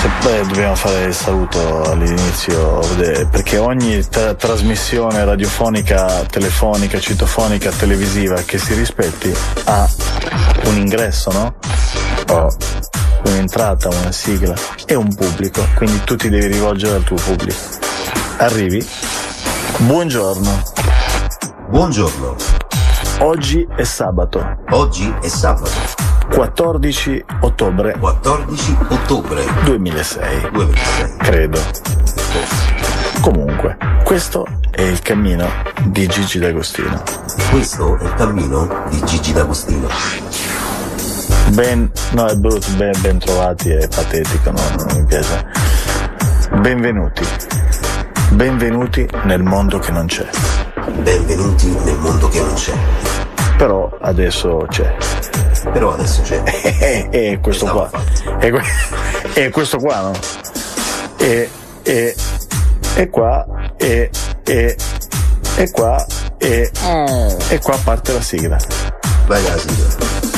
Dobbiamo fare il saluto all'inizio, perché ogni trasmissione radiofonica, telefonica, citofonica, televisiva che si rispetti ha un ingresso, no? O un'entrata, una sigla e un pubblico, quindi tu ti devi rivolgere al tuo pubblico. Arrivi. Buongiorno. Buongiorno. Oggi è sabato. 14 ottobre 2006. Credo. Credo. Questo è il cammino di Gigi D'Agostino. No, è brutto, ben trovati, è patetico, no, non mi piace. Benvenuti nel mondo che non c'è. Però adesso c'è. E questo qua. E questo qua, no? E qua parte la sigla. Vai la sigla.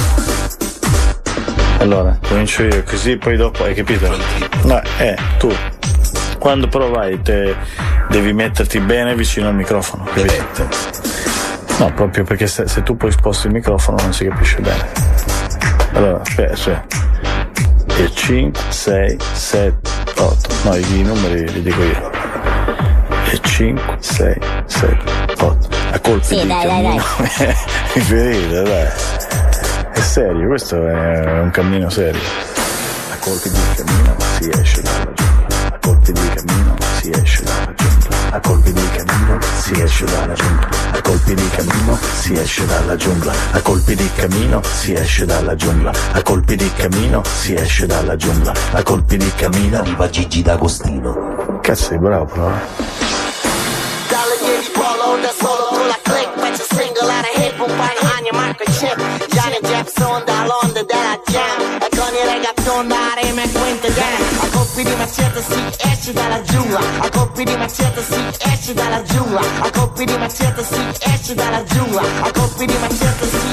Allora, comincio io, così poi dopo, hai capito? No, tu quando però vai devi metterti bene vicino al microfono, capito? No, proprio perché se tu poi sposti il microfono non si capisce bene. Allora, aspetta. E 5, 6, 7, 8. No, i numeri li dico io. E 5, 6, 7, 8. A colpi di cammino. Mi ferite, dai. È serio, questo è un cammino serio. A colpi di cammino si esce dalla giungla. A colpi di cammino si esce dalla giungla. A colpi di cammino si esce dalla giungla. A colpi di cammino si esce dalla giungla. A colpi di cammino si esce dalla giungla. A colpi di cammino si esce dalla giungla. A colpi di cammino arriva Gigi D'Agostino. Cazzo, sei bravo però. Dalle polo da solo con la click, faccio singolare hip un paio anni microchip. Gianni Jackson dall'onda della jam e con i reggaeton da rima e quinte gang. A colpi di macete si esce dalla giungla. A colpi di macete si esce dalla giungla. A colpi di macete si esce dalla giungla. A colpi di macete si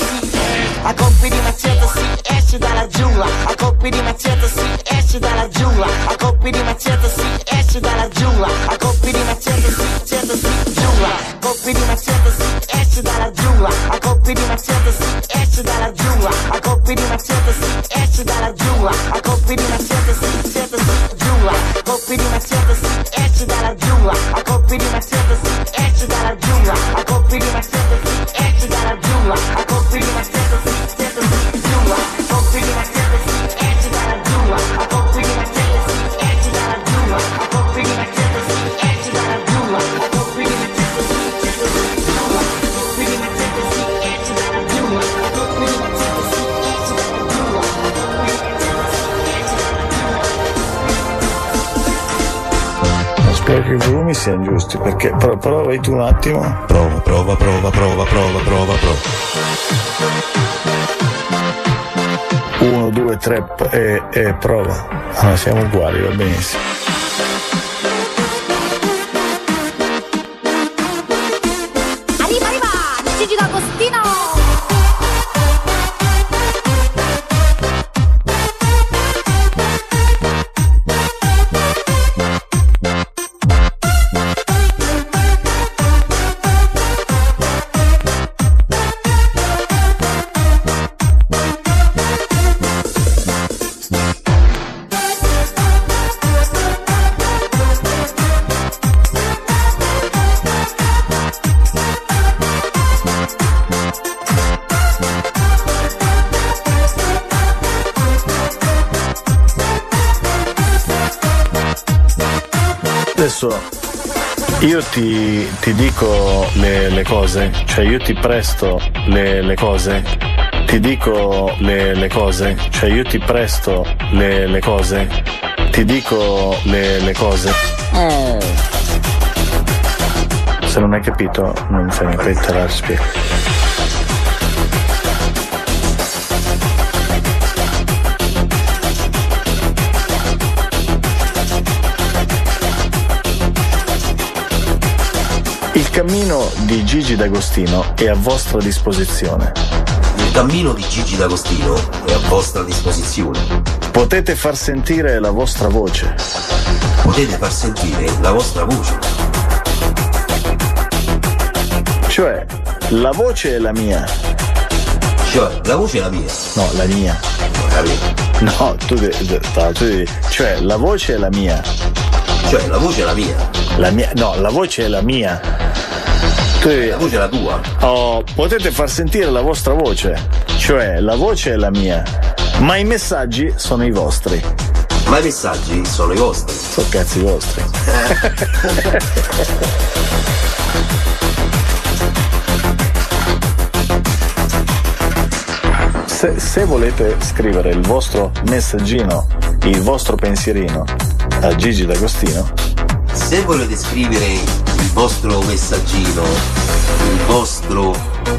a colpi di macete si esce dalla giungla. A colpi di macete si esce dalla giungla. A colpi di macete si esce dalla giungla. A colpi di macete si giungla. A colpi di macete si esce dalla giungla. A colpi di macete si esce dalla giungla. A colpi di macete si esce dalla giungla. A colpi di macete si giungla. A colpi di macete si esce dalla giungla. A colpi di macete si esce dalla giungla. A colpi di macete si esce dalla giungla. A colpi di macete si giungla. A colpi di macete si esce dalla giungla. A colpi di macete si esce dalla giungla. A colpi di macete si esce dalla giungla. A colpi di macete si giungla. A colpi di macete si esce dalla giungla. A colpi di macete si esce dalla giungla. Spero che i volumi siano giusti, perché però vai tu un attimo. Prova. 1, 2, 3 e prova. Ah, siamo uguali, va benissimo. Arriva, Gigi D'Agostino! Adesso io ti dico le cose, cioè io ti presto le cose, ti dico le cose, cioè io ti presto le cose, ti dico le cose. Se non hai capito non mi fai neanche te spiego. Il cammino di Gigi D'Agostino è a vostra disposizione. Il cammino di Gigi D'Agostino è a vostra disposizione. Potete far sentire la vostra voce. Potete far sentire la vostra voce. Cioè, la voce è la mia. Cioè, la voce è la mia. No, la mia. No, tu devi. Cioè, la voce è la mia. Cioè, la voce è la mia. La mia. No, la voce è la mia. Tu devi. La voce è la tua. Oh, potete far sentire la vostra voce. Cioè, la voce è la mia. Ma i messaggi sono i vostri. Ma i messaggi sono i vostri. Sono cazzi vostri. Se volete scrivere il vostro messaggino, il vostro pensierino a Gigi D'Agostino, se volete scrivere il vostro messaggino, il vostro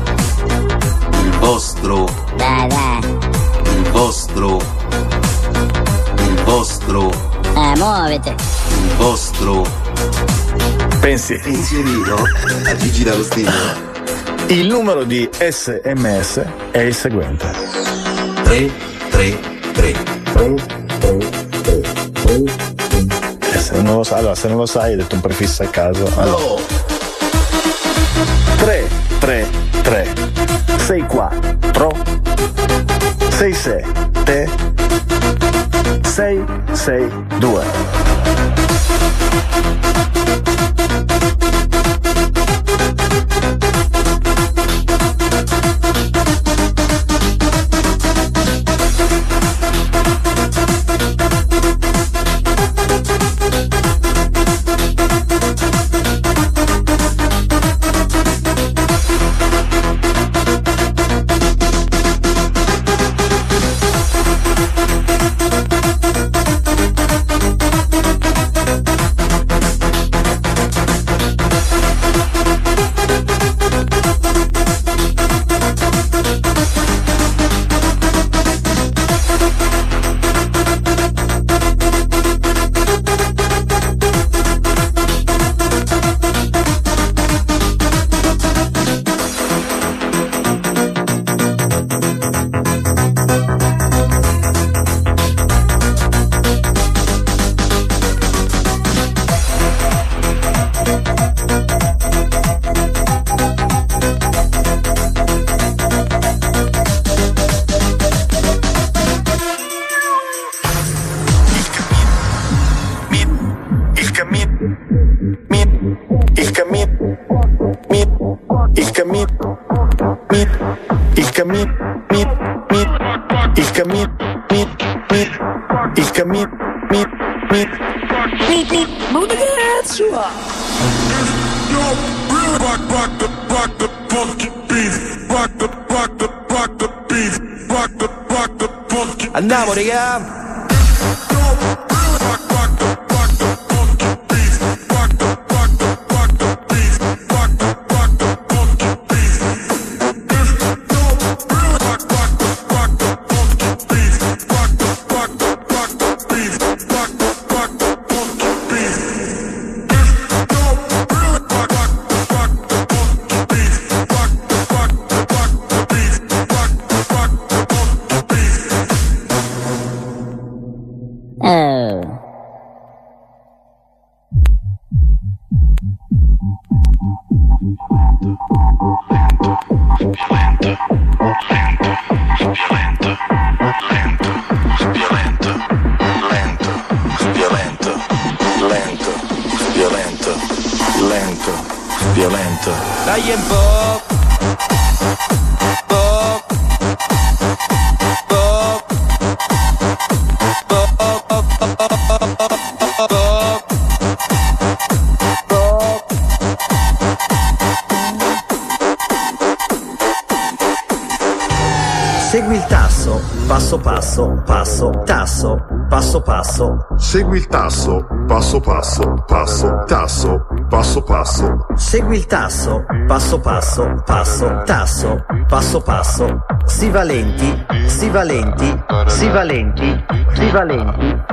muovete. Il vostro pensierino a Gigi D'Agostino. Il numero di SMS è il seguente: 333. Se non lo sai, allora, se non lo sai, hai detto un prefisso a caso. Allora. No. 333 64 67 662. Andiamo, raga! Dai un po'. Segui il tasso, passo passo, passo, tasso, passo passo. Segui il tasso, passo passo, passo, tasso, passo passo. Segui il tasso, passo passo, passo, tasso, passo passo. Si valenti, si valenti, si valenti, si valenti.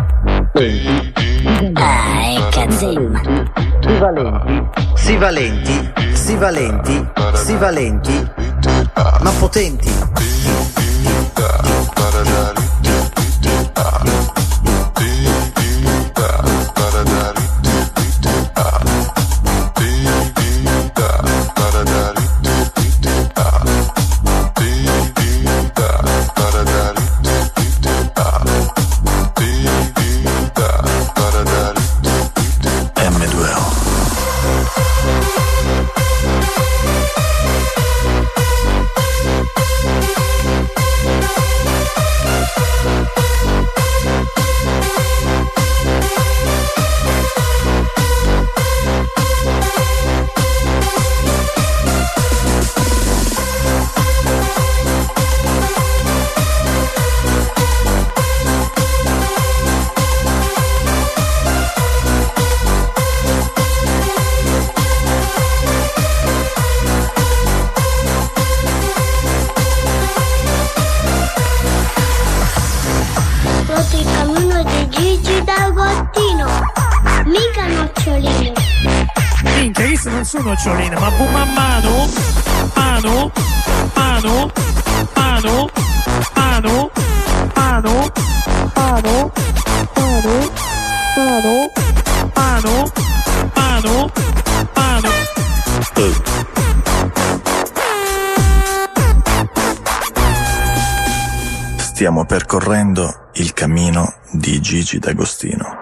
Ah, è cazzimma. Si valenti, si valenti, si valenti, si valenti. ma potenti. Non sono nocciolino, ma mano, mano, mano, mano, mano, mano, mano, mano, mano, mano, mano, mano. Stiamo percorrendo il cammino di Gigi D'Agostino.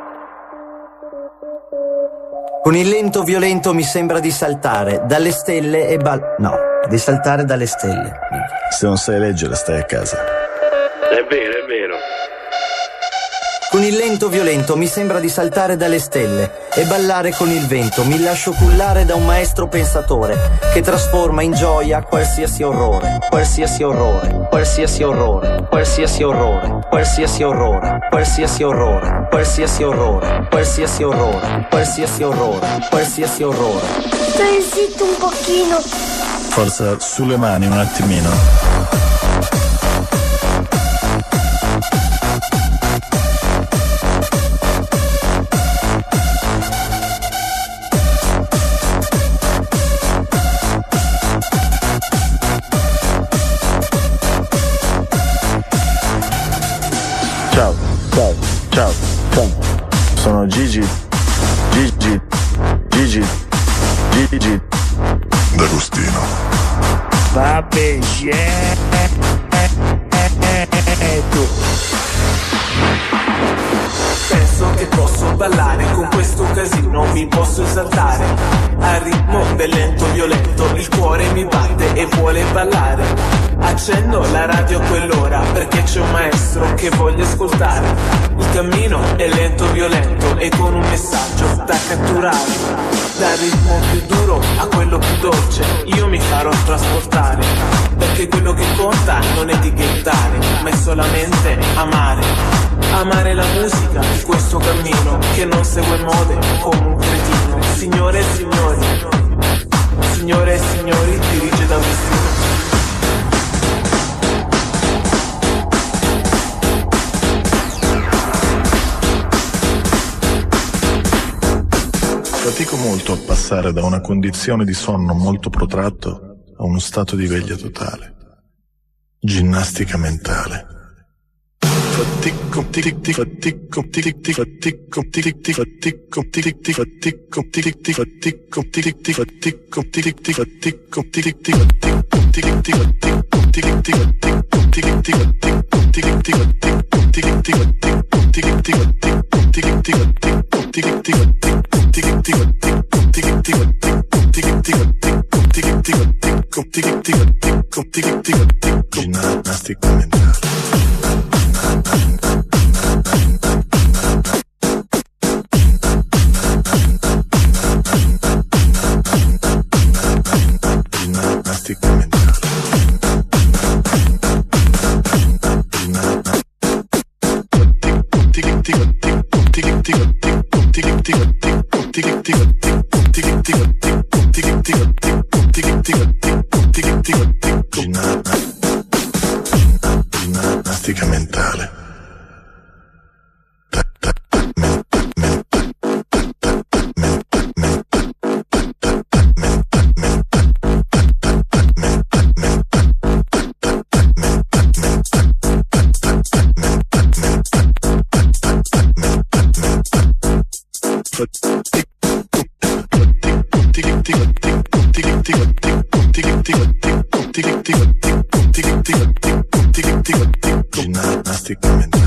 Con il lento violento mi sembra di saltare dalle stelle e no, di saltare dalle stelle. Se non sai leggere, stai a casa. È vero, è vero. Con il lento violento mi sembra di saltare dalle stelle e ballare con il vento. Mi lascio cullare da un maestro pensatore che trasforma in gioia qualsiasi orrore, qualsiasi orrore, qualsiasi orrore, qualsiasi orrore, qualsiasi orrore, qualsiasi orrore, qualsiasi orrore, qualsiasi orrore, qualsiasi orrore, qualsiasi orrore. Stai zitto un pochino. Forza, sulle mani un attimino. Ciao, ciao, ciao, ciao. Sono Gigi D'Agostino. Vabbè, Penso che posso ballare con questo casino, mi posso esaltare al ritmo del lento violento, il cuore mi batte e vuole ballare. Accendo la radio a quell'ora perché c'è un maestro che voglio ascoltare. Il cammino è lento violento e con un messaggio da catturare. Dal ritmo più duro a quello più dolce io mi farò trasportare, perché quello che conta non è dighettare, ma è solamente amare. Amare la musica di questo cammino che non segue mode come un cretino. Signore e signori, signore e signori, dirige D'Agostino. Fatico molto a passare da una condizione di sonno molto protratto a uno stato di veglia totale. Ginnastica mentale. Ginnastica mentale. Ginnastica mentale. Ginnastica mentale.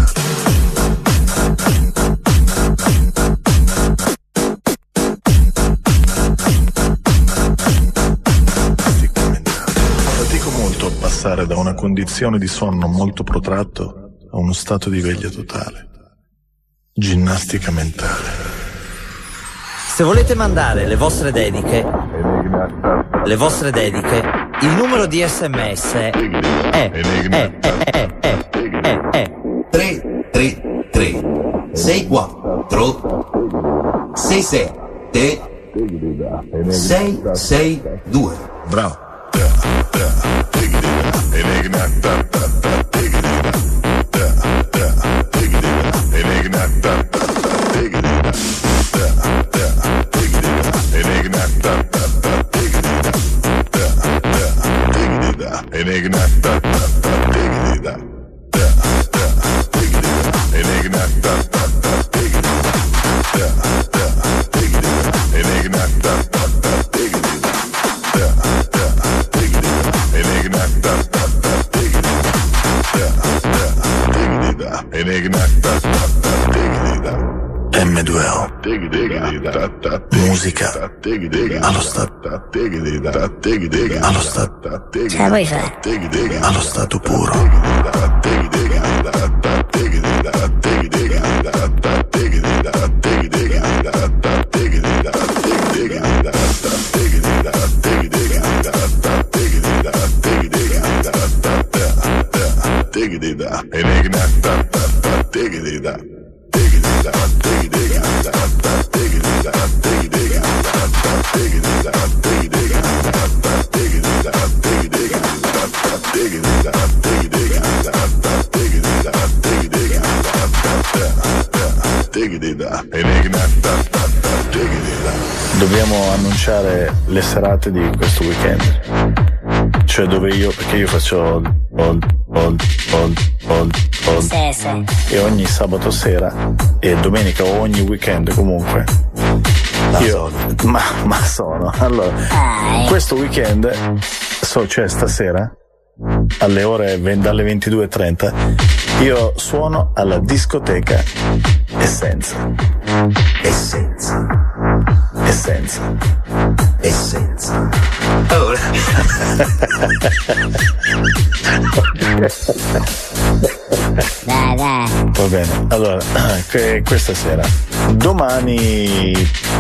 Fatico molto a passare da una condizione di sonno molto protratto a uno stato di veglia totale. Ginnastica mentale. Se volete mandare le vostre dediche, il numero di SMS è 333 64 67 662. Bravo. M2O. Musica allo stato. Allo stato. Ce la puoi fare? Allo stato puro. Dobbiamo annunciare le serate di questo weekend, cioè dove perché io faccio e ogni sabato sera e domenica o ogni weekend comunque ma sono allora questo weekend cioè stasera alle ore dalle 22:30 io suono alla discoteca Essenza. Allora. Dai. Va bene, allora questa sera, domani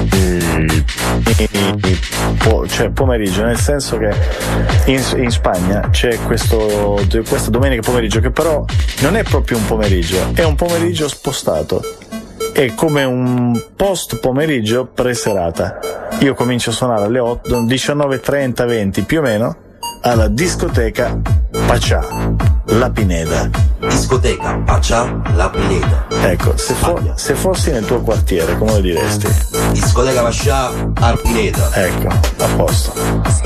cioè pomeriggio, nel senso che in Spagna c'è questa domenica pomeriggio che però non è proprio un pomeriggio, è un pomeriggio spostato, è come un post pomeriggio pre-serata. Io comincio a suonare alle 8, 19:30, 20 più o meno alla discoteca Pachá, La Pineda. Discoteca Pachá, La Pineda. Ecco, se fossi nel tuo quartiere, come lo diresti? Discoteca Pachá, La Pineda. Ecco, a posto. Sì,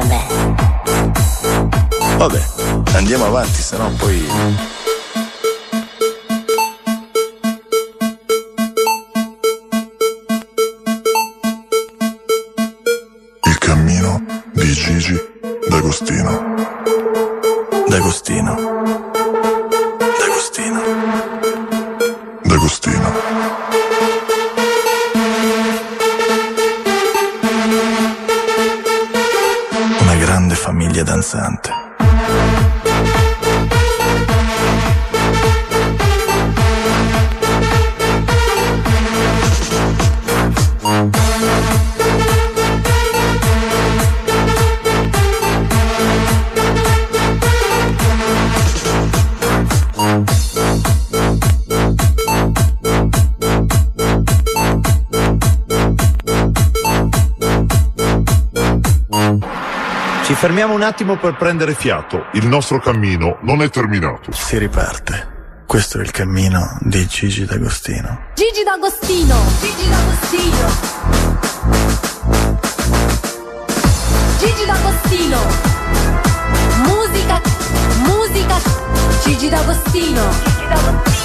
Vabbè, andiamo avanti, sennò poi... Il cammino di Gigi D'Agostino. Una grande famiglia danzante. Ci fermiamo un attimo per prendere fiato. Il nostro cammino non è terminato. Si riparte. Questo è il cammino di Gigi D'Agostino. Gigi D'Agostino. Gigi D'Agostino. Gigi D'Agostino. Musica. Gigi D'Agostino.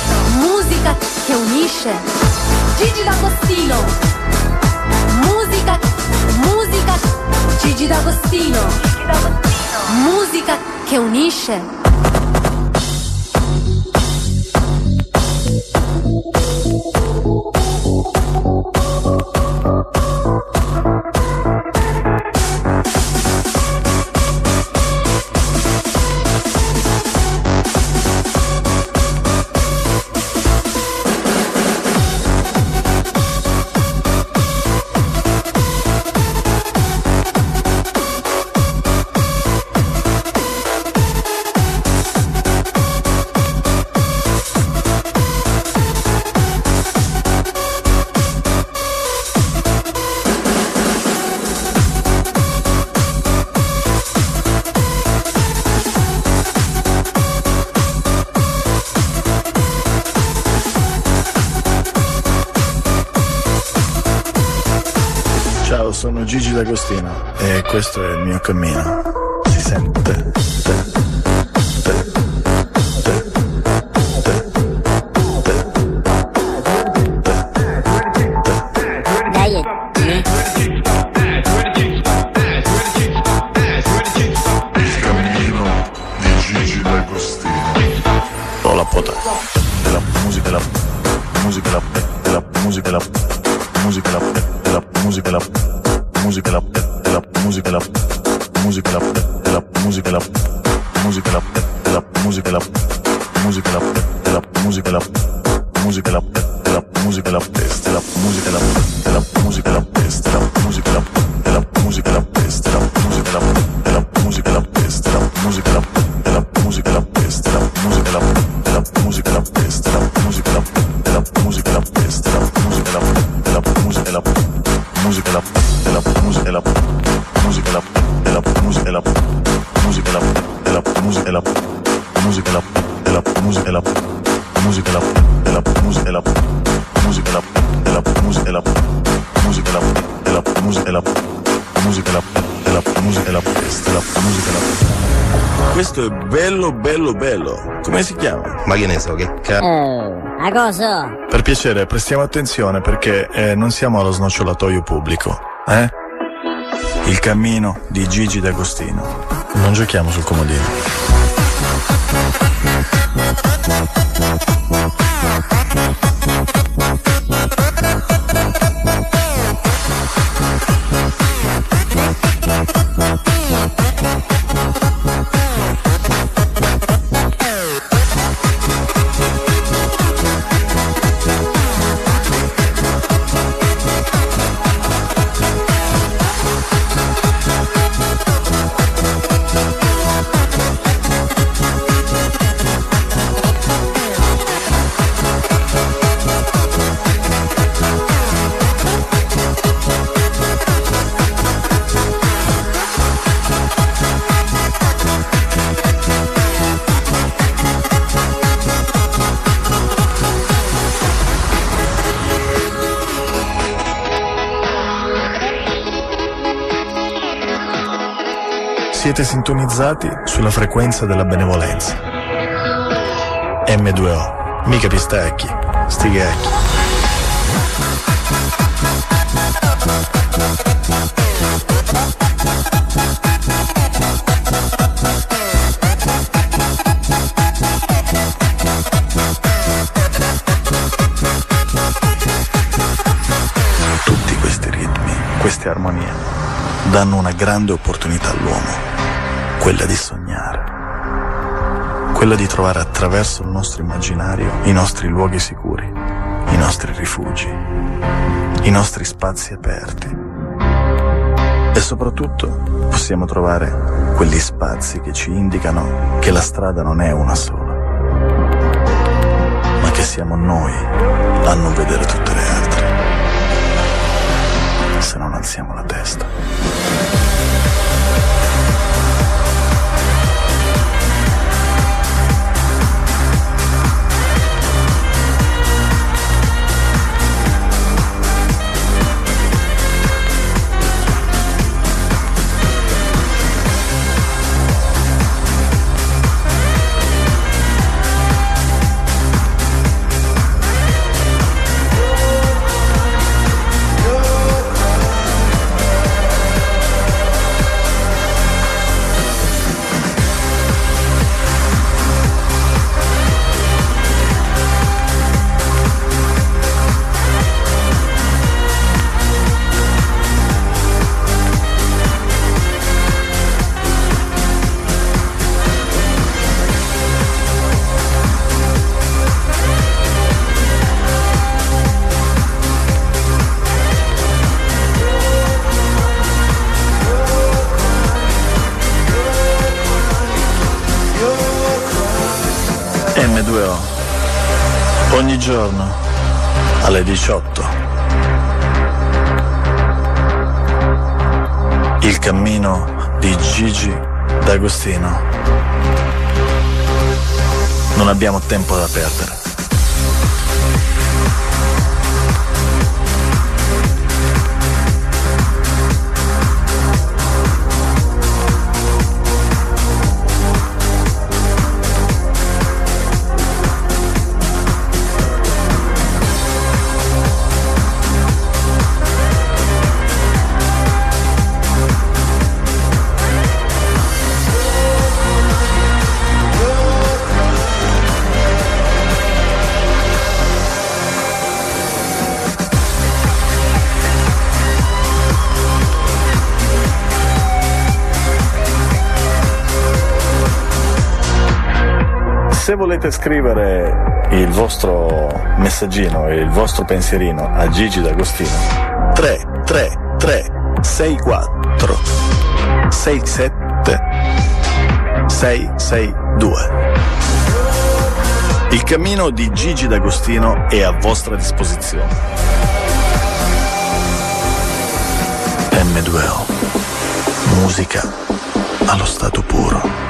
Musica che unisce. Gigi D'Agostino. Musica musica, Gigi D'Agostino, musica che unisce. Sono Gigi D'Agostino e questo è il mio cammino. Si sente. Dai. Il cammino di Gigi D'Agostino. Ho la pota della musica, la musica, la musica, la musica, la musica, la musica, la musica, la musica, la musica, la musica, la musica, la musica, la musica, la musica, la musica, la musica, la musica, la peste, la musica, la musica, la peste, la musica, la musica, la peste, la musica, la musica, la peste, la musica, la musica, la peste, la musica, la musica, la peste, la musica, la musica, la peste, la musica, la musica, la musica, la della musica, la musica, la della musica, la musica, la della musica, la musica, la della musica, la musica, la della musica, la musica, la della musica, la musica, la della musica, la musica, la della musica, la peste, la musica, la. Questo è bello, bello, bello. Come si chiama? Ma che ne so, che a cosa? Per piacere, prestiamo attenzione perché non siamo allo snocciolatoio pubblico, Il cammino di Gigi D'Agostino. Non giochiamo sul comodino. Siete sintonizzati sulla frequenza della benevolenza. M2O, mica pistacchi, stighacchi. Tutti questi ritmi, queste armonie, danno una grande opportunità all'uomo. Quella di sognare, quella di trovare attraverso il nostro immaginario i nostri luoghi sicuri, i nostri rifugi, i nostri spazi aperti. E soprattutto possiamo trovare quegli spazi che ci indicano che la strada non è una sola, ma che siamo noi a non vedere tutte le altre, se non alziamo la testa. giorno alle 18. Il cammino di Gigi D'Agostino. Non abbiamo tempo da perdere. Se volete scrivere il vostro messaggino e il vostro pensierino a Gigi D'Agostino, 333 64 67 662. Il cammino di Gigi D'Agostino è a vostra disposizione. M2O, musica allo stato puro.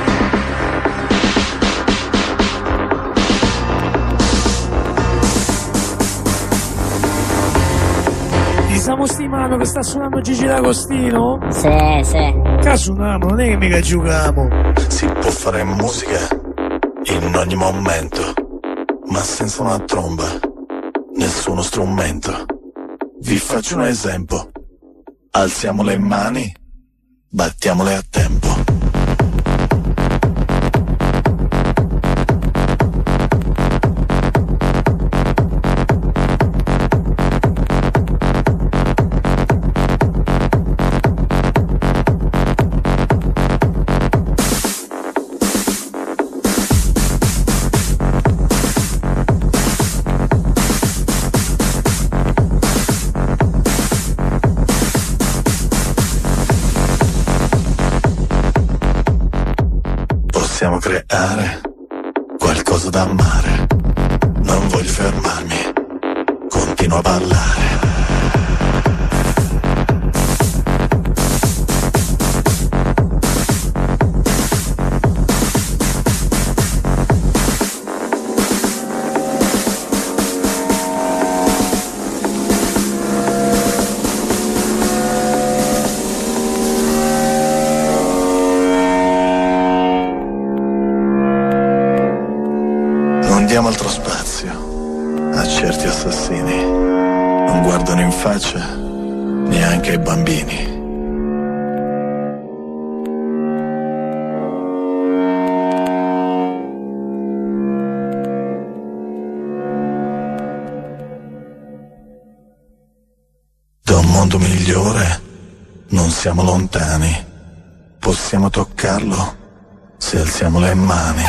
Stiamo stimando che sta suonando Gigi D'Agostino? Sì. Casuoniamo, non è che mica giochiamo. Si può fare musica in ogni momento, ma senza una tromba, nessuno strumento. Vi faccio un esempio. Alziamo le mani, battiamole a tempo. Possiamo creare qualcosa da amare. Non voglio fermarmi, continuo a ballare. Diamo altro spazio a certi assassini. Non guardano in faccia neanche ai bambini. Da un mondo migliore non siamo lontani. Possiamo toccarlo se alziamo le mani.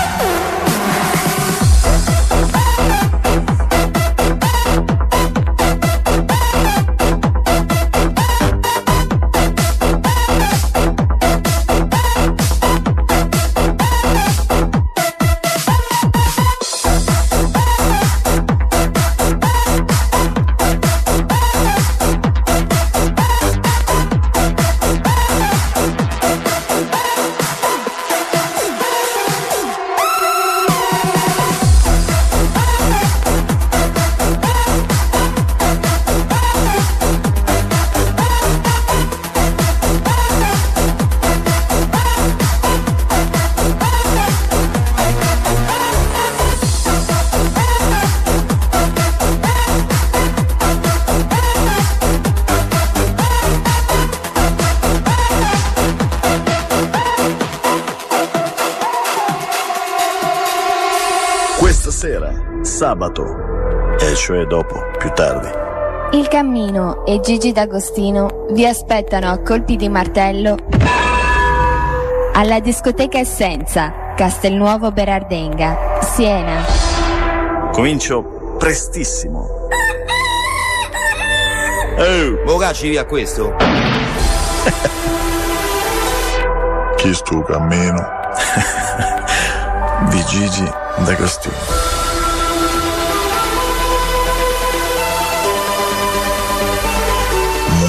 Sera, sabato, e cioè dopo, più tardi. Il Cammino e Gigi D'Agostino vi aspettano a colpi di martello alla discoteca Essenza, Castelnuovo Berardenga, Siena. Comincio prestissimo. Bocacci via questo. Chi sto cammino? Di Gigi D'Agostino.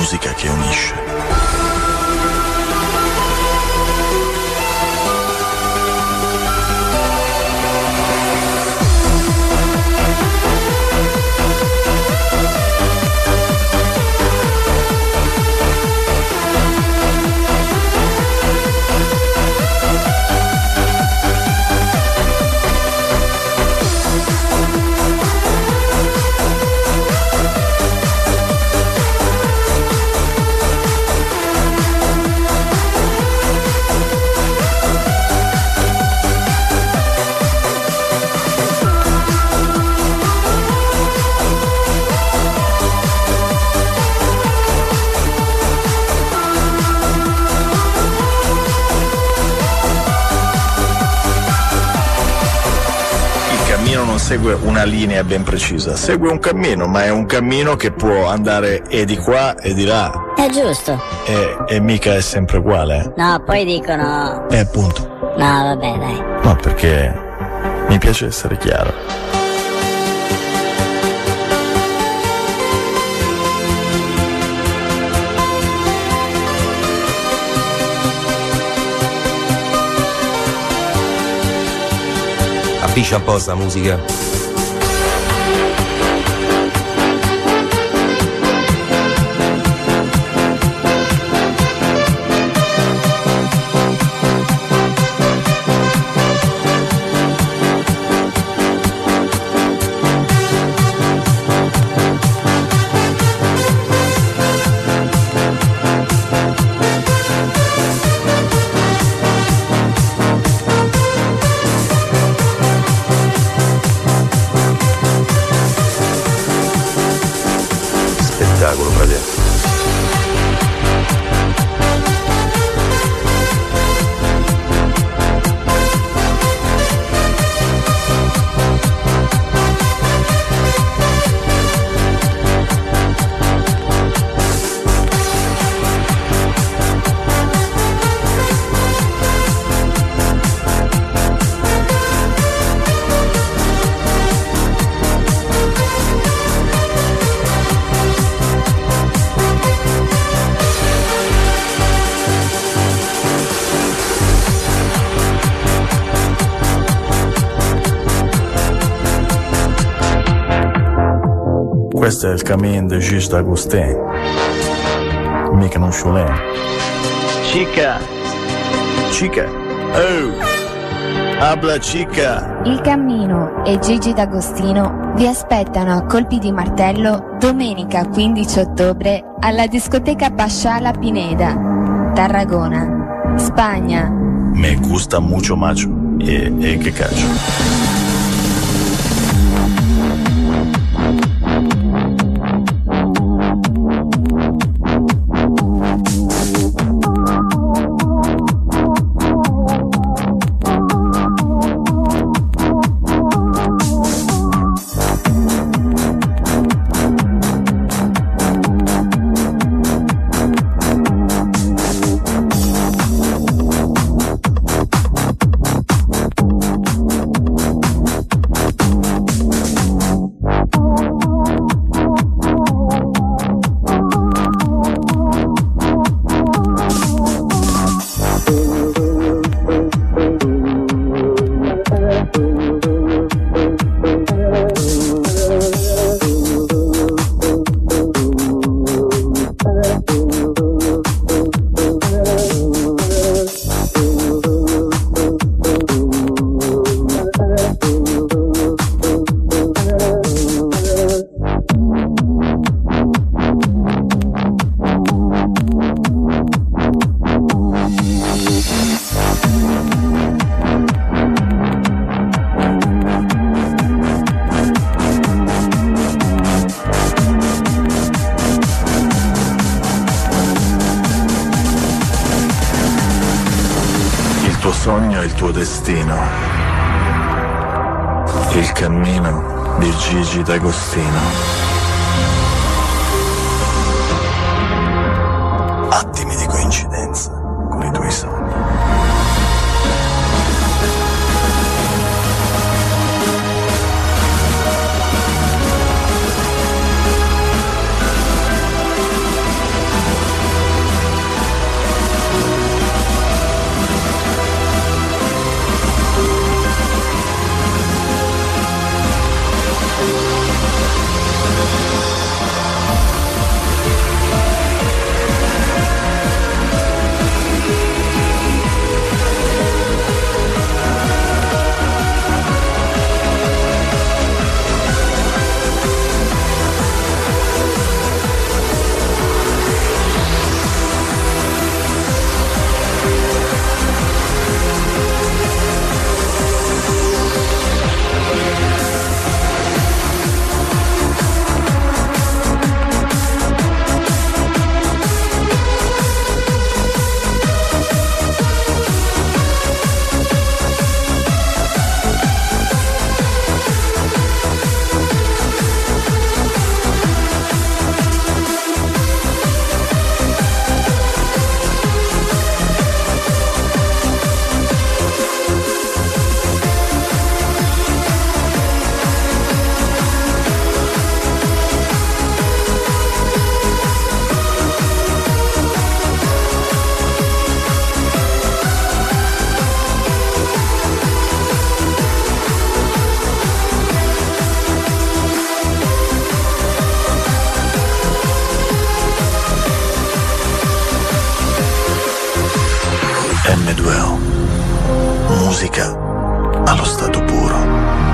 musica che unisce. Segue una linea ben precisa, segue un cammino, ma è un cammino che può andare e di qua e di là. È giusto. E mica è sempre uguale. No, poi dicono... Appunto. No, vabbè, dai. No, perché mi piace essere chiaro. Capisci un po' sta musica? Spettacolo, fratello. Questo è il Cammin de Gigi D'Agostin, mica non Choulin. Chica, oh, habla chica. Il Cammino e Gigi D'Agostino vi aspettano a colpi di martello domenica 15 ottobre alla discoteca Pasciala Pineda, Tarragona, Spagna. Me gusta mucho macho e che caccio. Sogno il tuo destino. Il cammino di Gigi D'Agostino. Attimi di coincidenza con i tuoi sogni. M2O. Musica allo stato puro.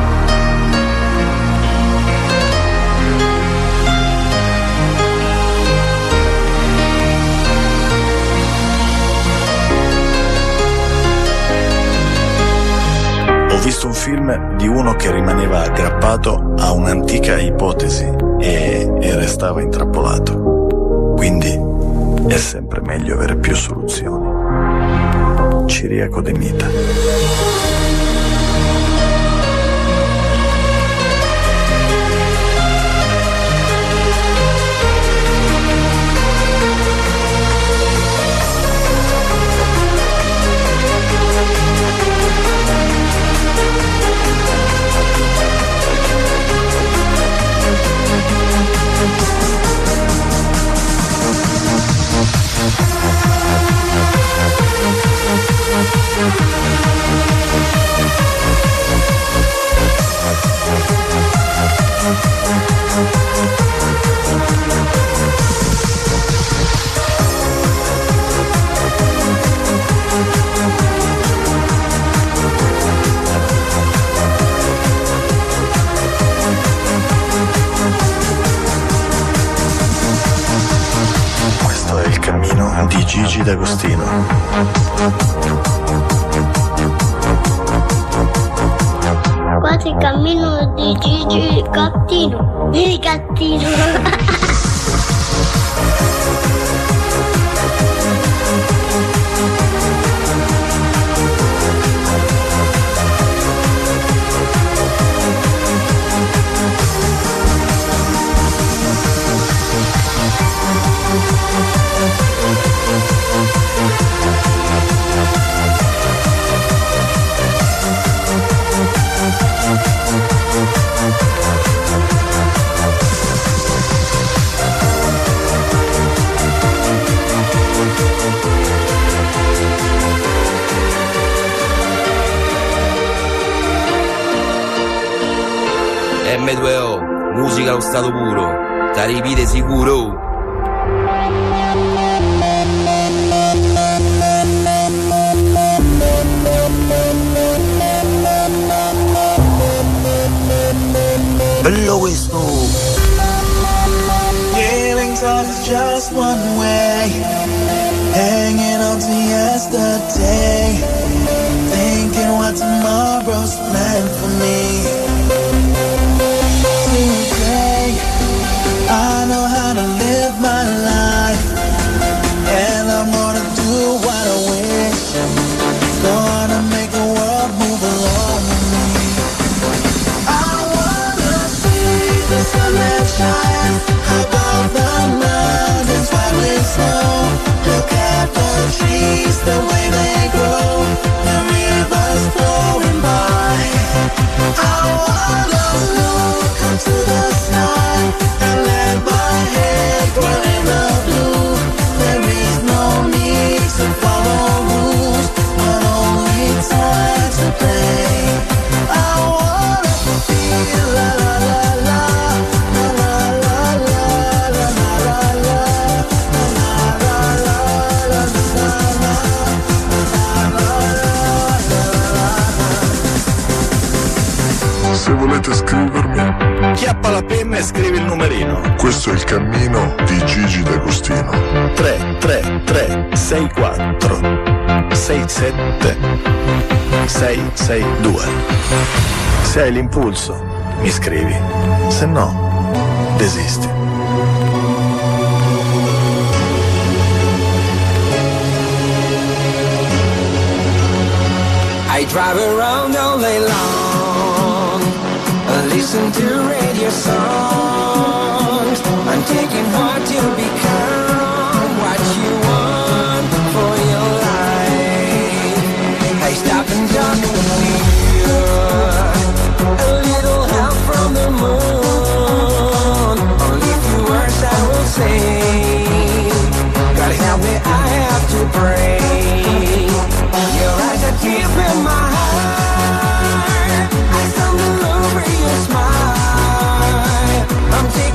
Ho visto un film di uno che rimaneva aggrappato a un'antica ipotesi e restava intrappolato. Quindi è sempre meglio avere più soluzioni. Ciriaco De Mita. Questo è il cammino di Gigi D'Agostino. Questo è il cammino di Gigi Gattino. Il gattino. M2O, musica allo stato puro, ti ripete sicuro. Bello questo. Feelings are just one way, hanging on to yesterday, thinking what tomorrow's planned for me. Today, I know how to live my life, and I'm gonna do what I wish. Gonna make the world move along with me. I wanna see the sun that shines above the mountains white with snow. Look at the trees, the way they grow, the rivers flowing by. I wanna look up to the sky and let my head grow in the blue. There is no need to follow rules, but only time to play. I wanna feel la la la la, la la la la, la la la la, la la la la. Se volete scrivermi, chiappa la penna e scrivi il numerino. questo è il cammino di Gigi D'Agostino. 333 64 67 662. Se hai l'impulso, mi scrivi. Se no, desisti. I drive around all day long, listen to radio songs. I'm taking what you become, what you want for your life. I stop and talk with you, a little help from the moon. Only few words I will say, God help me, I have to pray. Your eyes are deep in my heart, I stumble over your smile. I'm taking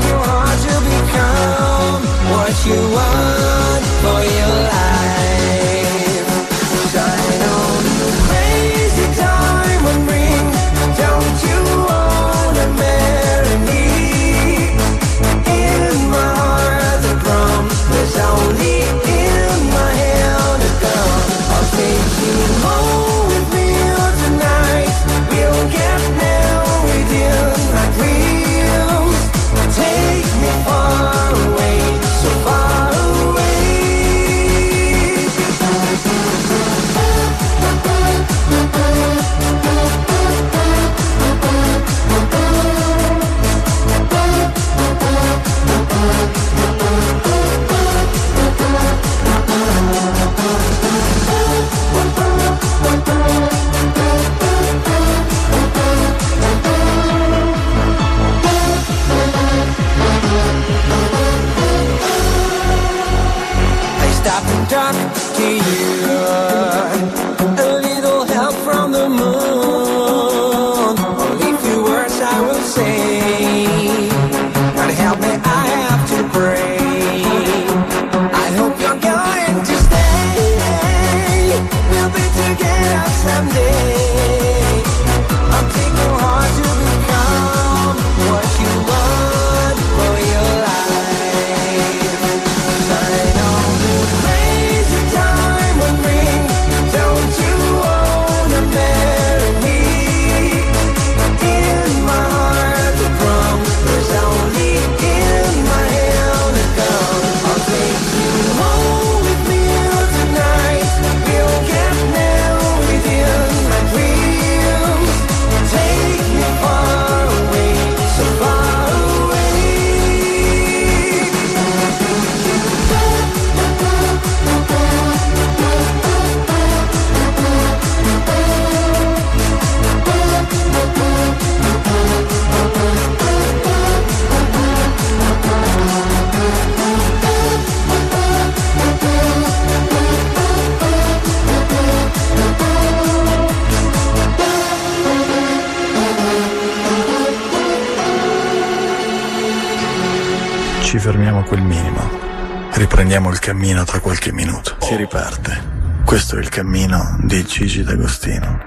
ci fermiamo a quel minimo. Riprendiamo il cammino tra qualche minuto. Si riparte. Questo è il cammino di Gigi D'Agostino.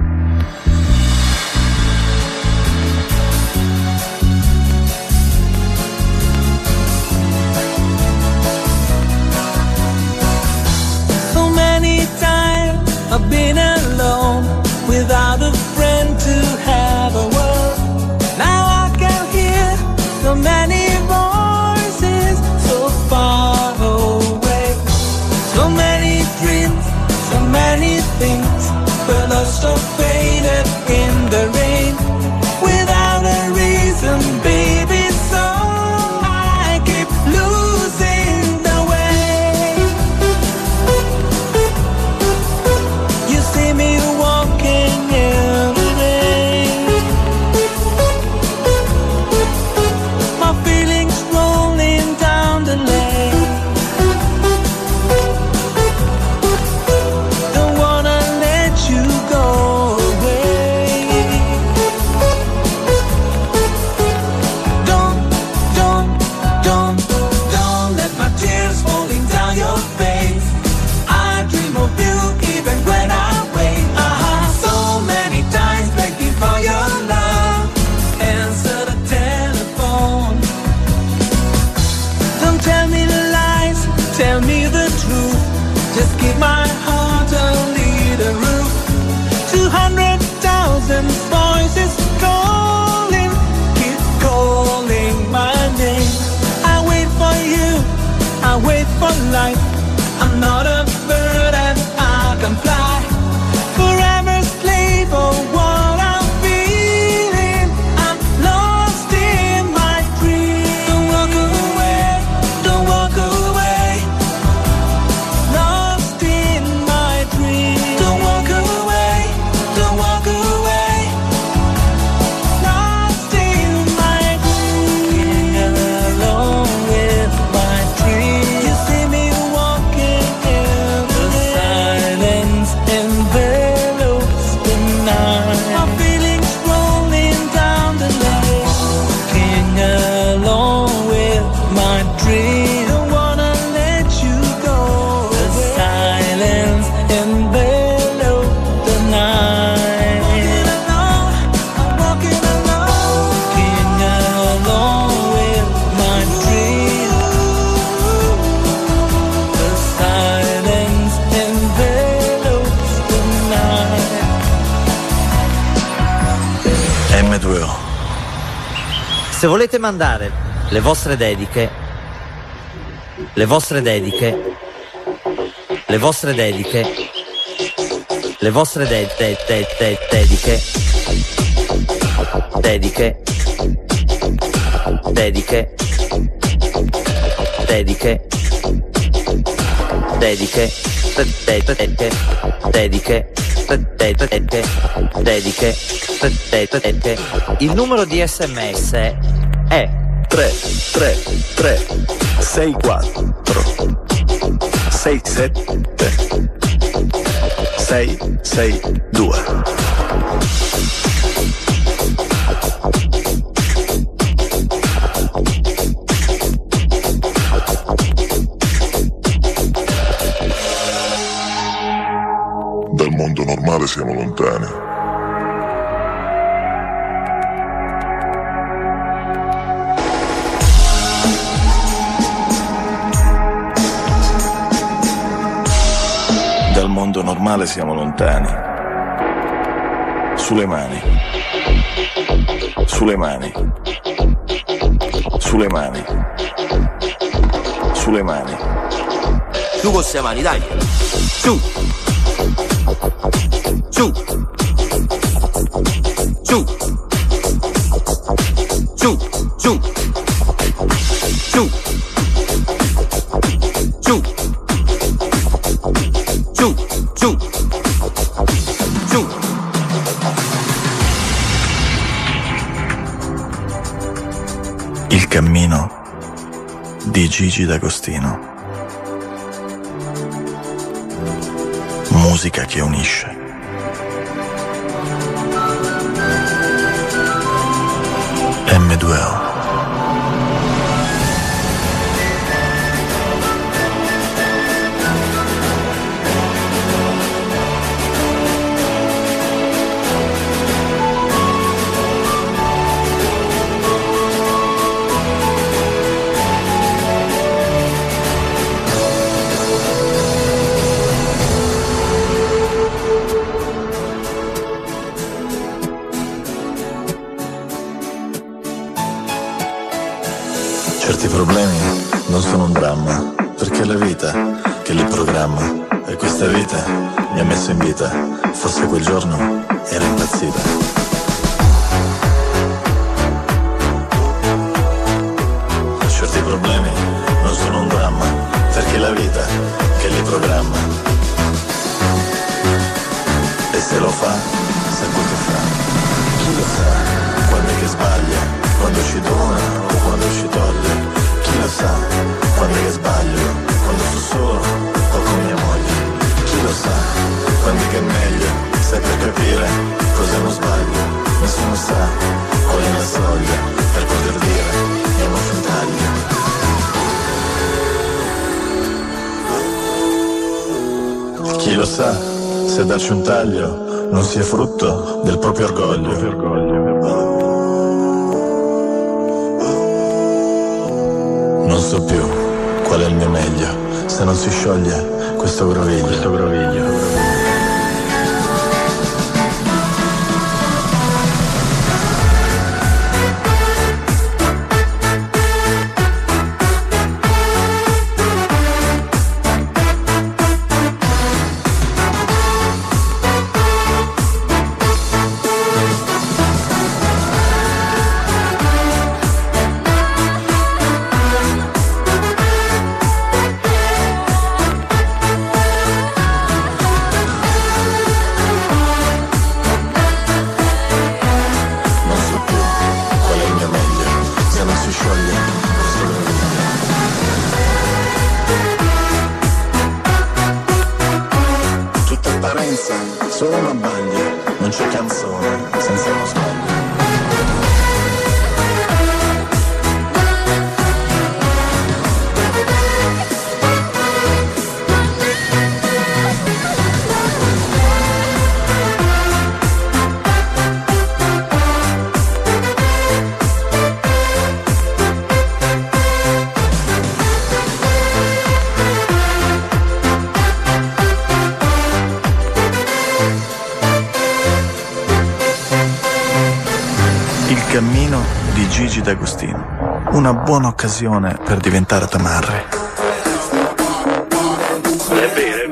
So many times I've been alone without a friend to have a word. Now I can hear so many voices so far away. So many dreams, so many things were lost or faded in the rain. Without a reason, baby, so I keep losing the way. You see me walking every day, my feelings rolling down the lane. Don't wanna let you go away. Don't let my tears falling down your face. I dream of you even when I wait. So many times begging for your love. Answer the telephone. Don't tell me lies, tell me the truth. Just give my heart a little room. 200,000 voices calling, keep calling my name. I wait for you, I wait for life. I'm not a bird and I can fly. Forever slave for what I'm feeling. I'm lost in my dream. Don't walk away, don't walk away. Lost in my dream. Don't walk away, don't walk away. Lost in my dream. Alone with my dream. You see me walking in the silence envelops the night. My feelings rolling down the lane. Walking alone with my dream. Don't wanna let you go. The silence envelops the night. Walking alone, I'm walking alone. Walking alone with my dream. The silence envelops the night. M2O. Se volete mandare le vostre dediche, le vostre dediche, le vostre dediche, le vostre dediche, dediche, dediche, dediche, dediche, dediche. Il numero di SMS è 333 64 67 662. Dal mondo normale siamo lontani. Dal mondo normale siamo lontani. Sulle mani. Sulle mani. Sulle mani. Sulle mani. Tu con le mani, dai. Su. Su. Su. Su. Su. Su. Su. Su. Su. Su. Il cammino di Gigi D'Agostino. Musica che unisce. M2O. problemi non sono un dramma, perché è la vita che li programma. E questa vita mi ha messo in vita, forse quel giorno era impazzita. Certi problemi non sono un dramma, perché è la vita che li programma. E se lo fa, sa quel che fa. Chi lo sa, quando è che sbaglia, quando ci dona o quando ci toglie. Chi lo sa, quando è che sbaglio, quando sto solo o con mia moglie. Chi lo sa, quando è che è meglio, sai per capire cosa non sbaglio. Nessuno sa qual è la soglia per poter dire andiamo sul taglio. Chi lo sa se darci un taglio non sia frutto del proprio orgoglio. Non so più qual è il mio meglio se non si scioglie questo groviglio. Solo una baglia, non c'è canzone senza uno sbaglio. Il cammino di Gigi D'Agostino, una buona occasione per diventare tamarri. È vero.